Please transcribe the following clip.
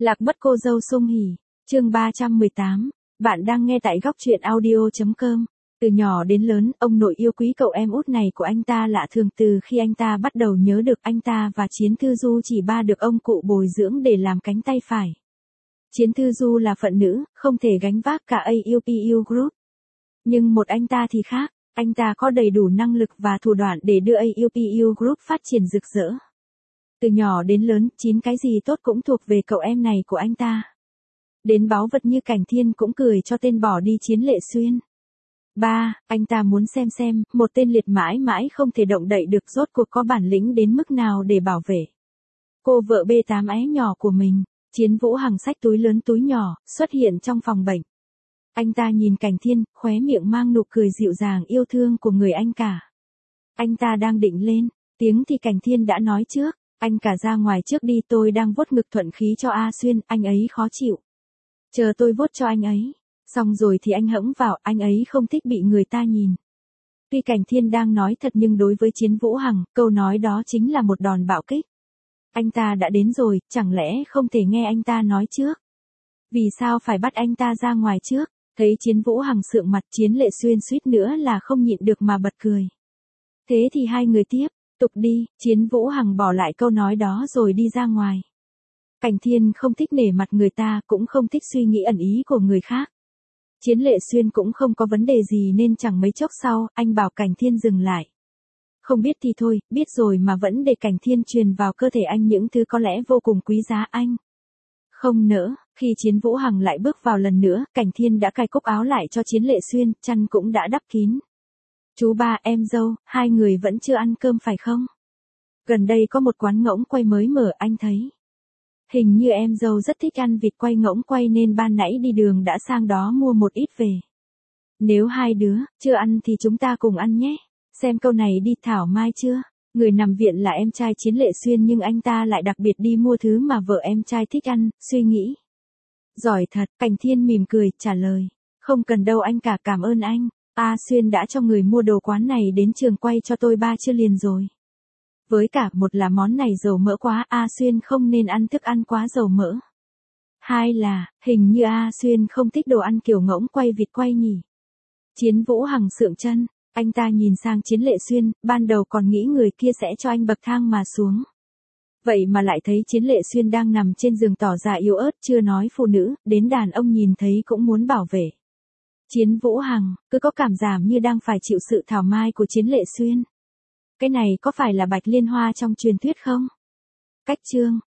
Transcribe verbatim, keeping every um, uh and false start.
Lạc mất cô dâu Sung Hỉ, chương ba trăm mười tám, bạn đang nghe tại góc truyện audio chấm com. Từ nhỏ đến lớn, ông nội yêu quý cậu em út này của anh ta lạ thường từ khi anh ta bắt đầu nhớ được anh ta và Chiến Thư Du chỉ ba được ông cụ bồi dưỡng để làm cánh tay phải. Chiến Thư Du là phận nữ, không thể gánh vác cả a u pê u Group. Nhưng một anh ta thì khác, anh ta có đầy đủ năng lực và thủ đoạn để đưa a u pê u Group phát triển rực rỡ. Từ nhỏ đến lớn, chín cái gì tốt cũng thuộc về cậu em này của anh ta. Đến báu vật như Cảnh Thiên cũng cười cho tên bỏ đi Chiến Lệ Xuyên. Ba, anh ta muốn xem xem, một tên liệt mãi mãi không thể động đậy được rốt cuộc có bản lĩnh đến mức nào để bảo vệ cô vợ bê tám é nhỏ của mình. Chiến Vũ Hằng xách túi lớn túi nhỏ, xuất hiện trong phòng bệnh. Anh ta nhìn Cảnh Thiên, khóe miệng mang nụ cười dịu dàng yêu thương của người anh cả. Anh ta đang định lên tiếng thì Cảnh Thiên đã nói trước. Anh cả ra ngoài trước đi, tôi đang vuốt ngực thuận khí cho A Xuyên, anh ấy khó chịu. Chờ tôi vuốt cho anh ấy. Xong rồi thì anh hẫng vào, anh ấy không thích bị người ta nhìn. Tuy Cảnh Thiên đang nói thật nhưng đối với Chiến Vũ Hằng, câu nói đó chính là một đòn bạo kích. Anh ta đã đến rồi, chẳng lẽ không thể nghe anh ta nói trước? Vì sao phải bắt anh ta ra ngoài trước? Thấy Chiến Vũ Hằng sượng mặt, Chiến Lệ Xuyên suýt nữa là không nhịn được mà bật cười. Thế thì hai người tiếp tục đi, Chiến Vũ Hằng bỏ lại câu nói đó rồi đi ra ngoài. Cảnh Thiên không thích nể mặt người ta, cũng không thích suy nghĩ ẩn ý của người khác. Chiến Lệ Xuyên cũng không có vấn đề gì nên chẳng mấy chốc sau, anh bảo Cảnh Thiên dừng lại. Không biết thì thôi, biết rồi mà vẫn để Cảnh Thiên truyền vào cơ thể anh những thứ có lẽ vô cùng quý giá anh. Không nỡ, khi Chiến Vũ Hằng lại bước vào lần nữa, Cảnh Thiên đã cài cúc áo lại cho Chiến Lệ Xuyên, chăn cũng đã đắp kín. Chú ba, em dâu, hai người vẫn chưa ăn cơm phải không? Gần đây có một quán ngỗng quay mới mở, anh thấy. Hình như em dâu rất thích ăn vịt quay ngỗng quay nên ban nãy đi đường đã sang đó mua một ít về. Nếu hai đứa chưa ăn thì chúng ta cùng ăn nhé. Xem câu này đi, thảo mai chưa? Người nằm viện là em trai Chiến Lệ Xuyên nhưng anh ta lại đặc biệt đi mua thứ mà vợ em trai thích ăn, suy nghĩ. Giỏi thật, Cảnh Thiên mỉm cười, trả lời. Không cần đâu anh cả, cảm ơn anh. A Xuyên đã cho người mua đồ quán này đến trường quay cho tôi ba chưa liền rồi. Với cả, một là món này dầu mỡ quá, A Xuyên không nên ăn thức ăn quá dầu mỡ. Hai là, hình như A Xuyên không thích đồ ăn kiểu ngỗng quay vịt quay nhỉ. Chiến Vũ Hằng sượng chân, anh ta nhìn sang Chiến Lệ Xuyên, ban đầu còn nghĩ người kia sẽ cho anh bậc thang mà xuống. Vậy mà lại thấy Chiến Lệ Xuyên đang nằm trên giường tỏ ra yếu ớt, chưa nói phụ nữ, đến đàn ông nhìn thấy cũng muốn bảo vệ. Chiến Vũ Hằng, cứ có cảm giảm như đang phải chịu sự thảo mai của Chiến Lệ Xuyên. Cái này có phải là Bạch Liên Hoa trong truyền thuyết không? Cách chương,